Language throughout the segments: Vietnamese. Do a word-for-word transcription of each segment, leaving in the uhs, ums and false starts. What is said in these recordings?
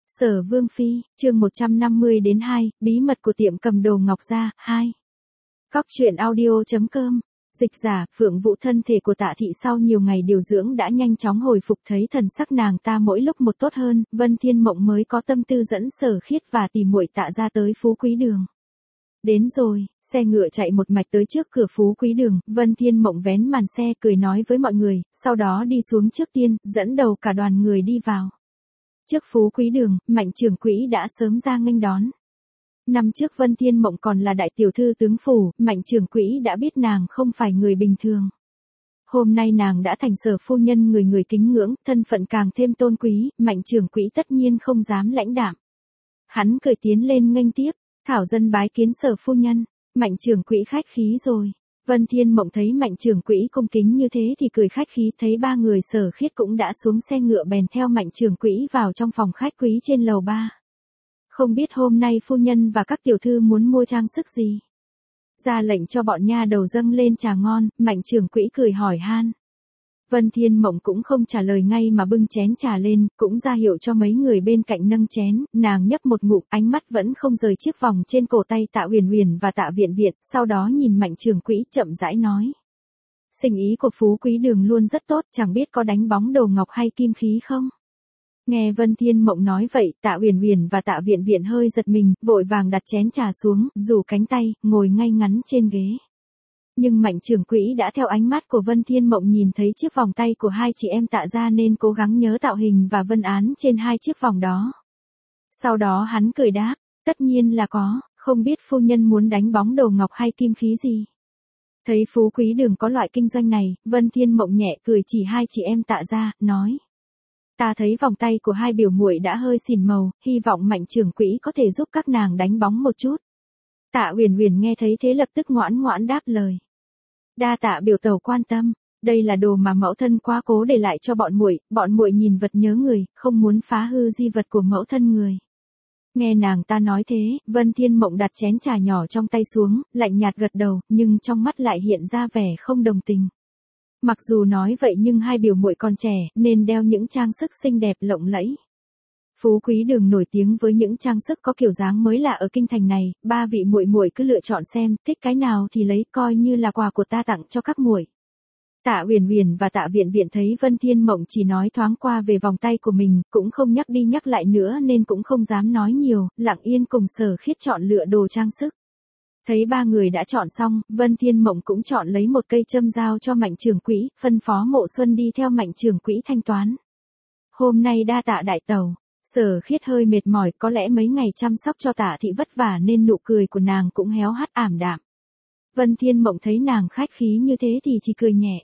Sở Vương Phi, chương một trăm năm mươi đến hai, bí mật của tiệm cầm đồ Ngọc Gia, hai. Cóc truyện audio chấm com. Dịch giả, Phượng Vũ thân thể của Tạ Thị sau nhiều ngày điều dưỡng đã nhanh chóng hồi phục, thấy thần sắc nàng ta mỗi lúc một tốt hơn, Vân Thiên Mộng mới có tâm tư dẫn Sở Khiết và Tỷ muội Tạ gia tới Phú Quý Đường. Đến rồi, xe ngựa chạy một mạch tới trước cửa Phú Quý Đường, Vân Thiên Mộng vén màn xe cười nói với mọi người, sau đó đi xuống trước tiên, dẫn đầu cả đoàn người đi vào. Trước Phú Quý Đường, Mạnh trưởng quỹ đã sớm ra nghênh đón. Năm trước Vân Thiên Mộng còn là đại tiểu thư tướng phủ, Mạnh trưởng quỹ đã biết nàng không phải người bình thường. Hôm nay nàng đã thành Sở phu nhân người người kính ngưỡng, thân phận càng thêm tôn quý, Mạnh trưởng quỹ tất nhiên không dám lãnh đạm. Hắn cười tiến lên nghênh tiếp, thảo dân bái kiến Sở phu nhân. Mạnh trưởng quỹ khách khí rồi. Vân Thiên Mộng thấy Mạnh trưởng quỹ cung kính như thế thì cười khách khí, thấy ba người Sở Khiết cũng đã xuống xe ngựa bèn theo Mạnh trưởng quỹ vào trong phòng khách quý trên lầu ba. Không biết hôm nay phu nhân và các tiểu thư muốn mua trang sức gì? Ra lệnh cho bọn nha đầu dâng lên trà ngon, Mạnh trưởng quỹ cười hỏi han. Vân Thiên Mộng cũng không trả lời ngay mà bưng chén trà lên, cũng ra hiệu cho mấy người bên cạnh nâng chén, nàng nhấp một ngụm, ánh mắt vẫn không rời chiếc vòng trên cổ tay Tạ Huyền Huyền và Tạ Viện Viện, sau đó nhìn Mạnh trưởng quỹ chậm rãi nói. Sinh ý của Phú Quý Đường luôn rất tốt, chẳng biết có đánh bóng đồ ngọc hay kim khí không? Nghe Vân Thiên Mộng nói vậy, Tạ Huyền Huyền và Tạ Viện Viện hơi giật mình, vội vàng đặt chén trà xuống, rủ cánh tay, ngồi ngay ngắn trên ghế. Nhưng Mạnh trưởng quỹ đã theo ánh mắt của Vân Thiên Mộng nhìn thấy chiếc vòng tay của hai chị em Tạ gia nên cố gắng nhớ tạo hình và vân án trên hai chiếc vòng đó. Sau đó hắn cười đáp, tất nhiên là có, không biết phu nhân muốn đánh bóng đồ ngọc hay kim khí gì. Thấy Phú Quý Đường có loại kinh doanh này, Vân Thiên Mộng nhẹ cười chỉ hai chị em Tạ gia, nói. Ta thấy vòng tay của hai biểu muội đã hơi xỉn màu, hy vọng Mạnh trưởng quỹ có thể giúp các nàng đánh bóng một chút. Tạ Huyền Huyền nghe thấy thế lập tức ngoãn ngoãn đáp lời. Đa tạ biểu tẩu quan tâm, đây là đồ mà mẫu thân quá cố để lại cho bọn muội, bọn muội nhìn vật nhớ người, không muốn phá hư di vật của mẫu thân người. Nghe nàng ta nói thế, Vân Thiên Mộng đặt chén trà nhỏ trong tay xuống, lạnh nhạt gật đầu, nhưng trong mắt lại hiện ra vẻ không đồng tình. Mặc dù nói vậy nhưng hai biểu muội còn trẻ, nên đeo những trang sức xinh đẹp lộng lẫy. Phú Quý Đường nổi tiếng với những trang sức có kiểu dáng mới lạ ở kinh thành này, ba vị muội muội cứ lựa chọn xem, thích cái nào thì lấy, coi như là quà của ta tặng cho các muội. Tạ Huyền Huyền và Tạ Viện Viện thấy Vân Thiên Mộng chỉ nói thoáng qua về vòng tay của mình, cũng không nhắc đi nhắc lại nữa nên cũng không dám nói nhiều, lặng yên cùng Sở Khiết chọn lựa đồ trang sức. Thấy ba người đã chọn xong, Vân Thiên Mộng cũng chọn lấy một cây châm giao cho Mạnh trưởng quỹ, phân phó Mộ Xuân đi theo Mạnh trưởng quỹ thanh toán. Hôm nay đa tạ đại tẩu. Sở Khiết hơi mệt mỏi, có lẽ mấy ngày chăm sóc cho Tạ Thị vất vả nên nụ cười của nàng cũng héo hắt ảm đạm. Vân Thiên Mộng thấy nàng khách khí như thế thì chỉ cười nhẹ.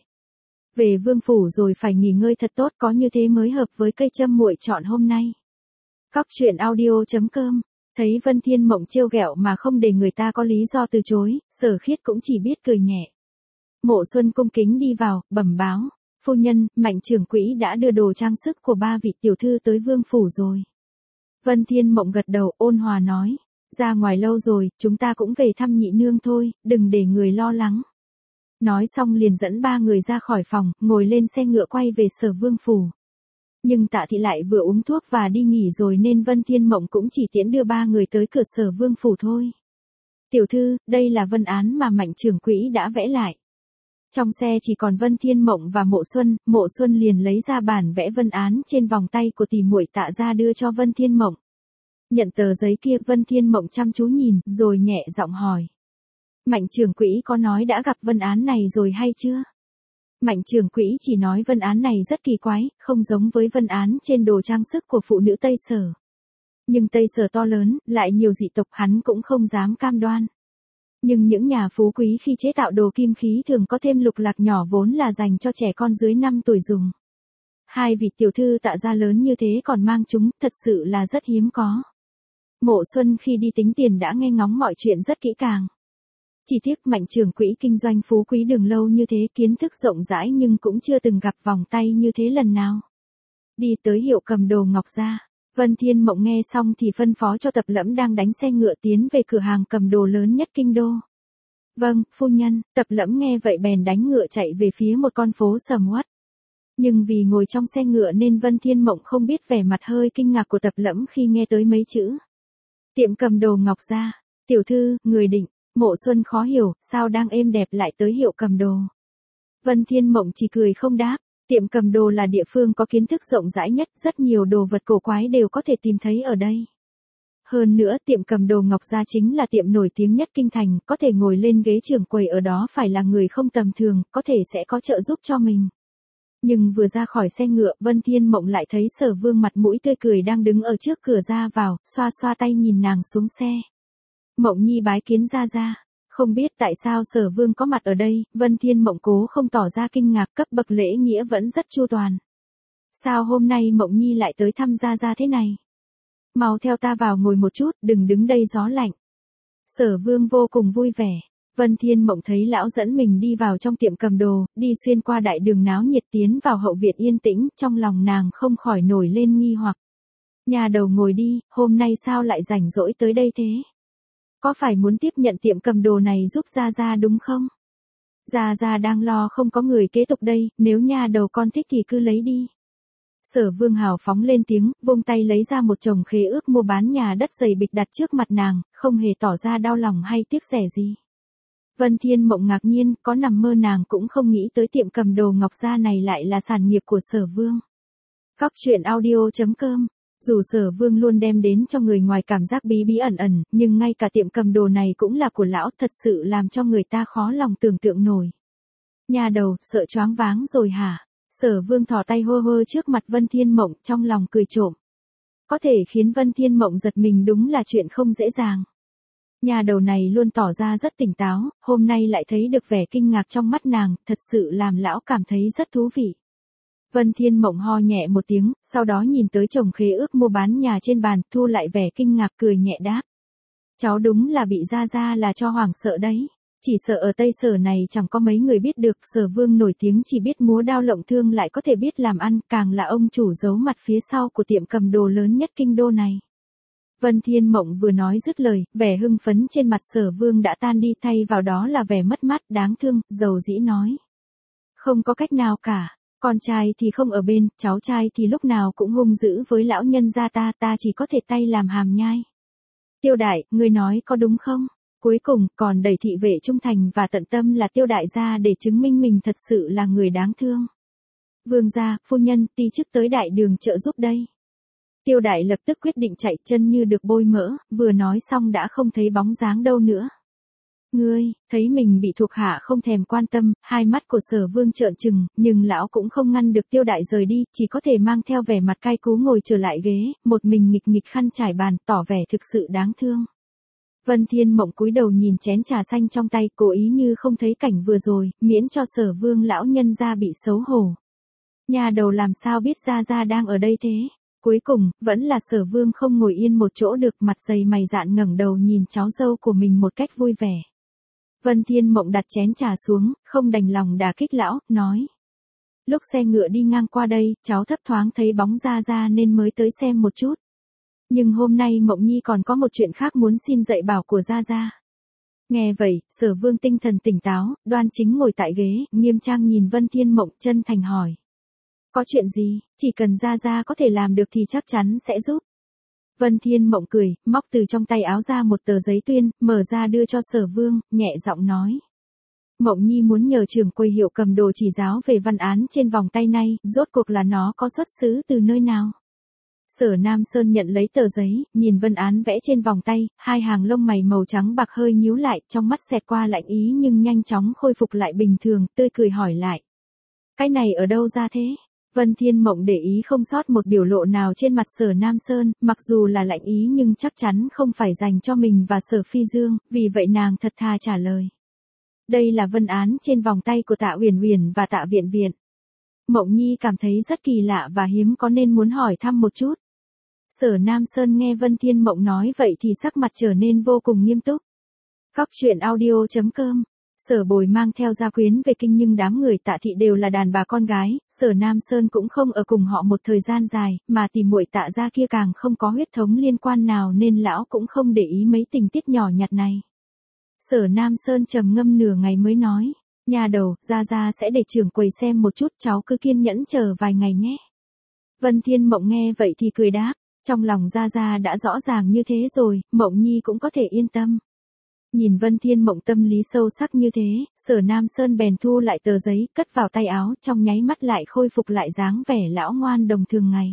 Về vương phủ rồi phải nghỉ ngơi thật tốt, có như thế mới hợp với cây châm muội chọn hôm nay. Cóc truyện audio chấm com. Thấy Vân Thiên Mộng trêu ghẹo mà không để người ta có lý do từ chối, Sở Khiết cũng chỉ biết cười nhẹ. Mộ Xuân cung kính đi vào, bẩm báo. Phu nhân, Mạnh trưởng quỹ đã đưa đồ trang sức của ba vị tiểu thư tới vương phủ rồi. Vân Thiên Mộng gật đầu ôn hòa nói. Ra ngoài lâu rồi, chúng ta cũng về thăm nhị nương thôi, đừng để người lo lắng. Nói xong liền dẫn ba người ra khỏi phòng, ngồi lên xe ngựa quay về Sở vương phủ. Nhưng Tạ Thị lại vừa uống thuốc và đi nghỉ rồi nên Vân Thiên Mộng cũng chỉ tiễn đưa ba người tới cửa Sở vương phủ thôi. Tiểu thư, đây là vân án mà Mạnh trưởng quỹ đã vẽ lại. Trong xe chỉ còn Vân Thiên Mộng và Mộ Xuân, Mộ Xuân liền lấy ra bản vẽ vân án trên vòng tay của tỷ muội Tạ gia đưa cho Vân Thiên Mộng. Nhận tờ giấy kia, Vân Thiên Mộng chăm chú nhìn, rồi nhẹ giọng hỏi. Mạnh trưởng quỹ có nói đã gặp vân án này rồi hay chưa? Mạnh trưởng quỹ chỉ nói vân án này rất kỳ quái, không giống với vân án trên đồ trang sức của phụ nữ Tây Sở. Nhưng Tây Sở to lớn, lại nhiều dị tộc, hắn cũng không dám cam đoan. Nhưng những nhà phú quý khi chế tạo đồ kim khí thường có thêm lục lạc nhỏ vốn là dành cho trẻ con dưới năm tuổi dùng. Hai vị tiểu thư Tạ gia lớn như thế còn mang chúng, thật sự là rất hiếm có. Mộ Xuân khi đi tính tiền đã nghe ngóng mọi chuyện rất kỹ càng. Chỉ tiếc Mạnh trưởng quỹ kinh doanh Phú Quý Đường lâu như thế, kiến thức rộng rãi nhưng cũng chưa từng gặp vòng tay như thế lần nào. Đi tới hiệu cầm đồ Ngọc Gia. Vân Thiên Mộng nghe xong thì phân phó cho Tập Lẫm đang đánh xe ngựa tiến về cửa hàng cầm đồ lớn nhất kinh đô. Vâng, phu nhân. Tập Lẫm nghe vậy bèn đánh ngựa chạy về phía một con phố sầm uất. Nhưng vì ngồi trong xe ngựa nên Vân Thiên Mộng không biết vẻ mặt hơi kinh ngạc của Tập Lẫm khi nghe tới mấy chữ. Tiệm cầm đồ Ngọc Gia, tiểu thư, người định, Mộ Xuân khó hiểu, sao đang êm đẹp lại tới hiệu cầm đồ. Vân Thiên Mộng chỉ cười không đáp, tiệm cầm đồ là địa phương có kiến thức rộng rãi nhất, rất nhiều đồ vật cổ quái đều có thể tìm thấy ở đây. Hơn nữa tiệm cầm đồ Ngọc Gia chính là tiệm nổi tiếng nhất kinh thành, có thể ngồi lên ghế trưởng quầy ở đó phải là người không tầm thường, có thể sẽ có trợ giúp cho mình. Nhưng vừa ra khỏi xe ngựa, Vân Thiên Mộng lại thấy Sở Vương mặt mũi tươi cười đang đứng ở trước cửa ra vào, xoa xoa tay nhìn nàng xuống xe. Mộng Nhi bái kiến gia gia. Không biết tại sao Sở Vương có mặt ở đây, Vân Thiên Mộng cố không tỏ ra kinh ngạc, cấp bậc lễ nghĩa vẫn rất chu toàn. Sao hôm nay Mộng Nhi lại tới thăm gia gia thế này? Mau theo ta vào ngồi một chút, đừng đứng đây gió lạnh. Sở Vương vô cùng vui vẻ. Vân Thiên Mộng thấy lão dẫn mình đi vào trong tiệm cầm đồ, đi xuyên qua đại đường náo nhiệt tiến vào hậu viện yên tĩnh, trong lòng nàng không khỏi nổi lên nghi hoặc. Nhà đầu ngồi đi, hôm nay sao lại rảnh rỗi tới đây thế? Có phải muốn tiếp nhận tiệm cầm đồ này giúp Gia Gia đúng không? Gia Gia đang lo không có người kế tục đây, nếu nhà đầu con thích thì cứ lấy đi. Sở Vương hào phóng lên tiếng, vung tay lấy ra một chồng khế ước mua bán nhà đất dày bịch đặt trước mặt nàng, không hề tỏ ra đau lòng hay tiếc rẻ gì. Vân Thiên Mộng ngạc nhiên, có nằm mơ nàng cũng không nghĩ tới tiệm cầm đồ Ngọc Gia này lại là sản nghiệp của Sở Vương. Góc truyện audio chấm com. Dù Sở Vương luôn đem đến cho người ngoài cảm giác bí bí ẩn ẩn, nhưng ngay cả tiệm cầm đồ này cũng là của lão, thật sự làm cho người ta khó lòng tưởng tượng nổi. Nhà đầu, sợ choáng váng rồi hả? Sở Vương thò tay hô hô trước mặt Vân Thiên Mộng, trong lòng cười trộm. Có thể khiến Vân Thiên Mộng giật mình đúng là chuyện không dễ dàng. Nhà đầu này luôn tỏ ra rất tỉnh táo, hôm nay lại thấy được vẻ kinh ngạc trong mắt nàng, thật sự làm lão cảm thấy rất thú vị. Vân Thiên Mộng ho nhẹ một tiếng, sau đó nhìn tới chồng khế ước mua bán nhà trên bàn, thu lại vẻ kinh ngạc cười nhẹ đáp. Cháu đúng là bị Gia Gia là cho hoảng sợ đấy. Chỉ sợ ở Tây Sở này chẳng có mấy người biết được, Sở Vương nổi tiếng chỉ biết múa đao lộng thương lại có thể biết làm ăn, càng là ông chủ giấu mặt phía sau của tiệm cầm đồ lớn nhất kinh đô này. Vân Thiên Mộng vừa nói dứt lời, vẻ hưng phấn trên mặt Sở Vương đã tan đi, thay vào đó là vẻ mất mát, đáng thương, dầu dĩ nói. Không có cách nào cả, con trai thì không ở bên, cháu trai thì lúc nào cũng hung dữ với lão nhân gia ta, ta chỉ có thể tay làm hàm nhai. Tiêu đại, ngươi nói có đúng không? Cuối cùng, còn đẩy thị vệ trung thành và tận tâm là Tiêu đại gia để chứng minh mình thật sự là người đáng thương. Vương gia, phu nhân, ti chức tới đại đường trợ giúp đây. Tiêu đại lập tức quyết định chạy, chân như được bôi mỡ, vừa nói xong đã không thấy bóng dáng đâu nữa. Ngươi, thấy mình bị thuộc hạ không thèm quan tâm, hai mắt của Sở Vương trợn trừng, nhưng lão cũng không ngăn được Tiêu đại rời đi, chỉ có thể mang theo vẻ mặt cay cú ngồi trở lại ghế, một mình nghịch nghịch khăn trải bàn, tỏ vẻ thực sự đáng thương. Vân Thiên Mộng cúi đầu nhìn chén trà xanh trong tay, cố ý như không thấy cảnh vừa rồi, miễn cho Sở Vương lão nhân gia bị xấu hổ. Nhà đầu làm sao biết Gia Gia đang ở đây thế? Cuối cùng, vẫn là Sở Vương không ngồi yên một chỗ được, mặt dày mày dạn ngẩng đầu nhìn cháu dâu của mình một cách vui vẻ. Vân Thiên Mộng đặt chén trà xuống, không đành lòng đả kích lão, nói. Lúc xe ngựa đi ngang qua đây, cháu thấp thoáng thấy bóng Gia Gia nên mới tới xem một chút. Nhưng hôm nay Mộng Nhi còn có một chuyện khác muốn xin dạy bảo của Gia Gia. Nghe vậy, Sở Vương tinh thần tỉnh táo, đoan chính ngồi tại ghế, nghiêm trang nhìn Vân Thiên Mộng, chân thành hỏi. Có chuyện gì, chỉ cần Gia Gia có thể làm được thì chắc chắn sẽ giúp. Vân Thiên Mộng cười, móc từ trong tay áo ra một tờ giấy tuyên, mở ra đưa cho Sở Vương, nhẹ giọng nói. Mộng Nhi muốn nhờ trưởng quầy hiệu cầm đồ chỉ giáo về văn án trên vòng tay này, rốt cuộc là nó có xuất xứ từ nơi nào. Sở Nam Sơn nhận lấy tờ giấy, nhìn vân án vẽ trên vòng tay, hai hàng lông mày màu trắng bạc hơi nhíu lại, trong mắt xẹt qua lạnh ý nhưng nhanh chóng khôi phục lại bình thường, tươi cười hỏi lại. Cái này ở đâu ra thế? Vân Thiên Mộng để ý không sót một biểu lộ nào trên mặt Sở Nam Sơn, mặc dù là lạnh ý nhưng chắc chắn không phải dành cho mình và Sở Phi Dương, vì vậy nàng thật thà trả lời. Đây là vân án trên vòng tay của Tạ Uyển Uyển và Tạ Viện Viện. Mộng Nhi cảm thấy rất kỳ lạ và hiếm có nên muốn hỏi thăm một chút. Sở Nam Sơn nghe Vân Thiên Mộng nói vậy thì sắc mặt trở nên vô cùng nghiêm túc. Góc truyện audio chấm com. Sở Bồi mang theo gia quyến về kinh nhưng đám người Tạ thị đều là đàn bà con gái, Sở Nam Sơn cũng không ở cùng họ một thời gian dài, mà tìm muội Tạ gia kia càng không có huyết thống liên quan nào nên lão cũng không để ý mấy tình tiết nhỏ nhặt này. Sở Nam Sơn trầm ngâm nửa ngày mới nói, Nhà đầu, Gia Gia sẽ để trưởng quầy xem một chút, cháu cứ kiên nhẫn chờ vài ngày nhé. Vân Thiên Mộng nghe vậy thì cười đáp, trong lòng Gia Gia đã rõ ràng như thế rồi, Mộng Nhi cũng có thể yên tâm. Nhìn Vân Thiên Mộng tâm lý sâu sắc như thế, Sở Nam Sơn bèn thu lại tờ giấy, cất vào tay áo, trong nháy mắt lại khôi phục lại dáng vẻ lão ngoan đồng thường ngày.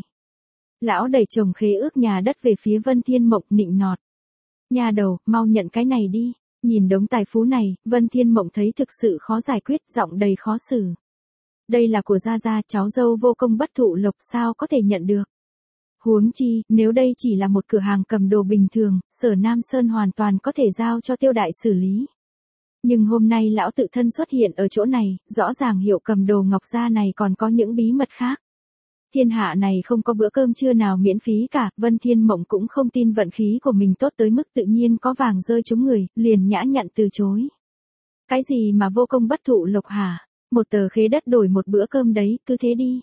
Lão đẩy chồng khế ước nhà đất về phía Vân Thiên Mộng nịnh nọt. Nhà đầu, mau nhận cái này đi. Nhìn đống tài phú này, Vân Thiên Mộng thấy thực sự khó giải quyết, giọng đầy khó xử. Đây là của Gia Gia, cháu dâu vô công bất thụ lộc, sao có thể nhận được. Huống chi, nếu đây chỉ là một cửa hàng cầm đồ bình thường, Sở Nam Sơn hoàn toàn có thể giao cho Tiêu đại xử lý. Nhưng hôm nay lão tự thân xuất hiện ở chỗ này, rõ ràng hiệu cầm đồ Ngọc Gia này còn có những bí mật khác. Thiên hạ này không có bữa cơm trưa nào miễn phí cả, Vân Thiên Mộng cũng không tin vận khí của mình tốt tới mức tự nhiên có vàng rơi trúng người, liền nhã nhặn từ chối. Cái gì mà vô công bất thụ lộc hả? Một tờ khế đất đổi một bữa cơm đấy, cứ thế đi.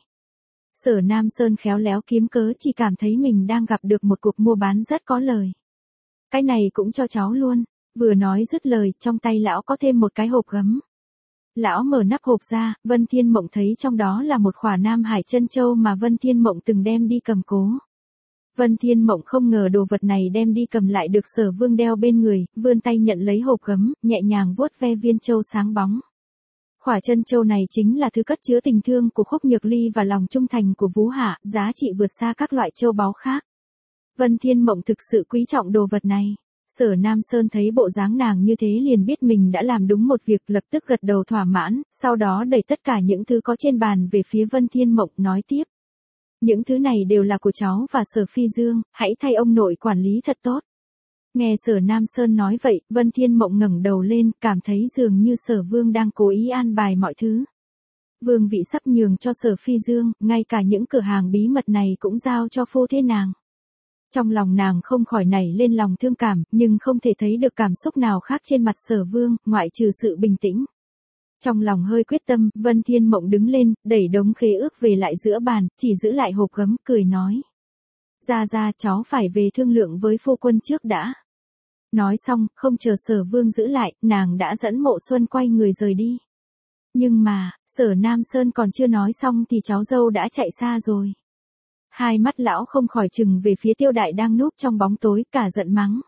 Sở Nam Sơn khéo léo kiếm cớ, chỉ cảm thấy mình đang gặp được một cuộc mua bán rất có lời. Cái này cũng cho cháu luôn. Vừa nói dứt lời, trong tay lão có thêm một cái hộp gấm. Lão mở nắp hộp ra, Vân Thiên Mộng thấy trong đó là một khỏa Nam Hải Trân Châu mà Vân Thiên Mộng từng đem đi cầm cố. Vân Thiên Mộng không ngờ đồ vật này đem đi cầm lại được Sở Vương đeo bên người, vươn tay nhận lấy hộp gấm, nhẹ nhàng vuốt ve viên châu sáng bóng. Khỏa Trân Châu này chính là thứ cất chứa tình thương của Khúc Nhược Ly và lòng trung thành của Vũ Hạ, giá trị vượt xa các loại châu báu khác. Vân Thiên Mộng thực sự quý trọng đồ vật này. Sở Nam Sơn thấy bộ dáng nàng như thế liền biết mình đã làm đúng một việc, lập tức gật đầu thỏa mãn, sau đó đẩy tất cả những thứ có trên bàn về phía Vân Thiên Mộng, nói tiếp. Những thứ này đều là của cháu và Sở Phi Dương, hãy thay ông nội quản lý thật tốt. Nghe Sở Nam Sơn nói vậy, Vân Thiên Mộng ngẩng đầu lên, cảm thấy dường như Sở Vương đang cố ý an bài mọi thứ. Vương vị sắp nhường cho Sở Phi Dương, ngay cả những cửa hàng bí mật này cũng giao cho phu thế nàng. Trong lòng nàng không khỏi nảy lên lòng thương cảm, nhưng không thể thấy được cảm xúc nào khác trên mặt Sở Vương, ngoại trừ sự bình tĩnh. Trong lòng hơi quyết tâm, Vân Thiên Mộng đứng lên, đẩy đống khế ước về lại giữa bàn, chỉ giữ lại hộp gấm, cười nói. Gia Gia, cháu phải về thương lượng với phu quân trước đã. Nói xong, không chờ Sở Vương giữ lại, nàng đã dẫn Mộ Xuân quay người rời đi. Nhưng mà, Sở Nam Sơn còn chưa nói xong thì cháu dâu đã chạy xa rồi. Hai mắt lão không khỏi chừng về phía Tiêu đại đang núp trong bóng tối, cả giận mắng.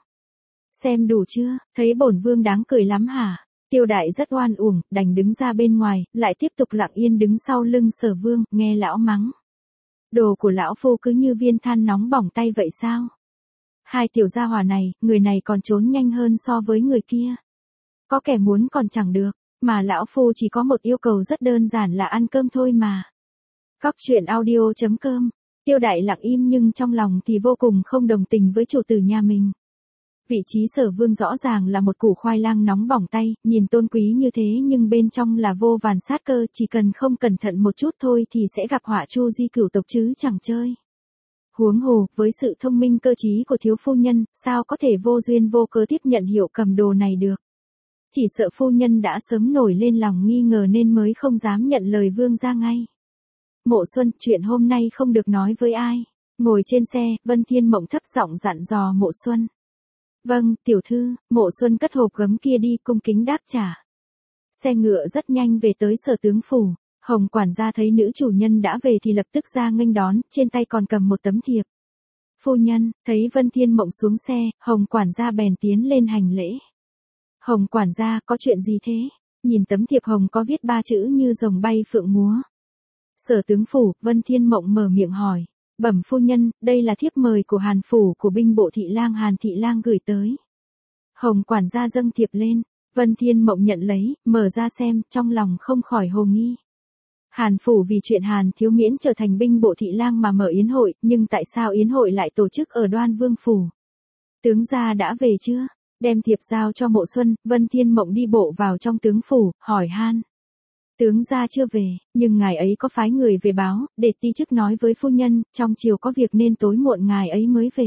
Xem đủ chưa, thấy bổn vương đáng cười lắm hả? Tiêu đại rất oan uổng, đành đứng ra bên ngoài, lại tiếp tục lặng yên đứng sau lưng Sở Vương, nghe lão mắng. Đồ của lão phu cứ như viên than nóng bỏng tay vậy sao? Hai tiểu gia hỏa này, người này còn trốn nhanh hơn so với người kia. Có kẻ muốn còn chẳng được, mà lão phu chỉ có một yêu cầu rất đơn giản là ăn cơm thôi mà. Cóc truyện audio chấm com. Tiêu đại lặng im nhưng trong lòng thì vô cùng không đồng tình với chủ tử nhà mình. Vị trí Sở Vương rõ ràng là một củ khoai lang nóng bỏng tay, nhìn tôn quý như thế nhưng bên trong là vô vàn sát cơ, chỉ cần không cẩn thận một chút thôi thì sẽ gặp họa chu di cửu tộc chứ chẳng chơi. Huống hồ, với sự thông minh cơ trí của thiếu phu nhân, sao có thể vô duyên vô cớ tiếp nhận hiệu cầm đồ này được. Chỉ sợ phu nhân đã sớm nổi lên lòng nghi ngờ nên mới không dám nhận lời vương ra ngay. Mộ Xuân, chuyện hôm nay không được nói với ai. Ngồi trên xe, Vân Thiên Mộng thấp giọng dặn dò Mộ Xuân. Vâng, tiểu thư, Mộ Xuân cất hộp gấm kia đi, cung kính đáp trả. Xe ngựa rất nhanh về tới Sở tướng phủ. Hồng quản gia thấy nữ chủ nhân đã về thì lập tức ra nghênh đón, trên tay còn cầm một tấm thiệp. Phu nhân, thấy Vân Thiên Mộng xuống xe, Hồng quản gia bèn tiến lên hành lễ. Hồng quản gia, có chuyện gì thế? Nhìn tấm thiệp hồng có viết ba chữ như rồng bay phượng múa. Sở tướng phủ, Vân Thiên Mộng mở miệng hỏi. Bẩm phu nhân, đây là thiếp mời của Hàn phủ của binh bộ thị lang Hàn thị lang gửi tới. Hồng quản gia dâng thiệp lên, Vân Thiên Mộng nhận lấy, mở ra xem, trong lòng không khỏi hồ nghi. Hàn phủ vì chuyện Hàn thiếu miễn trở thành binh bộ thị lang mà mở yến hội, nhưng tại sao yến hội lại tổ chức ở Đoan Vương phủ? Tướng gia đã về chưa? Đem thiệp giao cho Mộ Xuân, Vân Thiên Mộng đi bộ vào trong tướng phủ, hỏi han. Tướng gia chưa về, nhưng ngài ấy có phái người về báo, để ti chức nói với phu nhân, trong chiều có việc nên tối muộn ngài ấy mới về.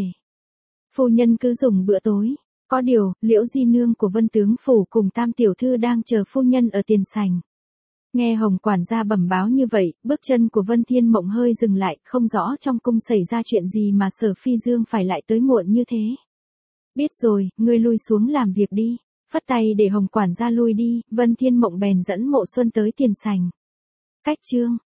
Phu nhân cứ dùng bữa tối. Có điều, Liễu Di Nương của Vân tướng phủ cùng Tam tiểu thư đang chờ phu nhân ở tiền sảnh. Nghe Hồng quản gia bẩm báo như vậy, bước chân của Vân Thiên Mộng hơi dừng lại, không rõ trong cung xảy ra chuyện gì mà Sở Phi Dương phải lại tới muộn như thế. Biết rồi, ngươi lui xuống làm việc đi. phất tay để Hồng quản gia lui đi, Vân Thiên Mộng bèn dẫn Mộ Xuân tới tiền sảnh. Cách chương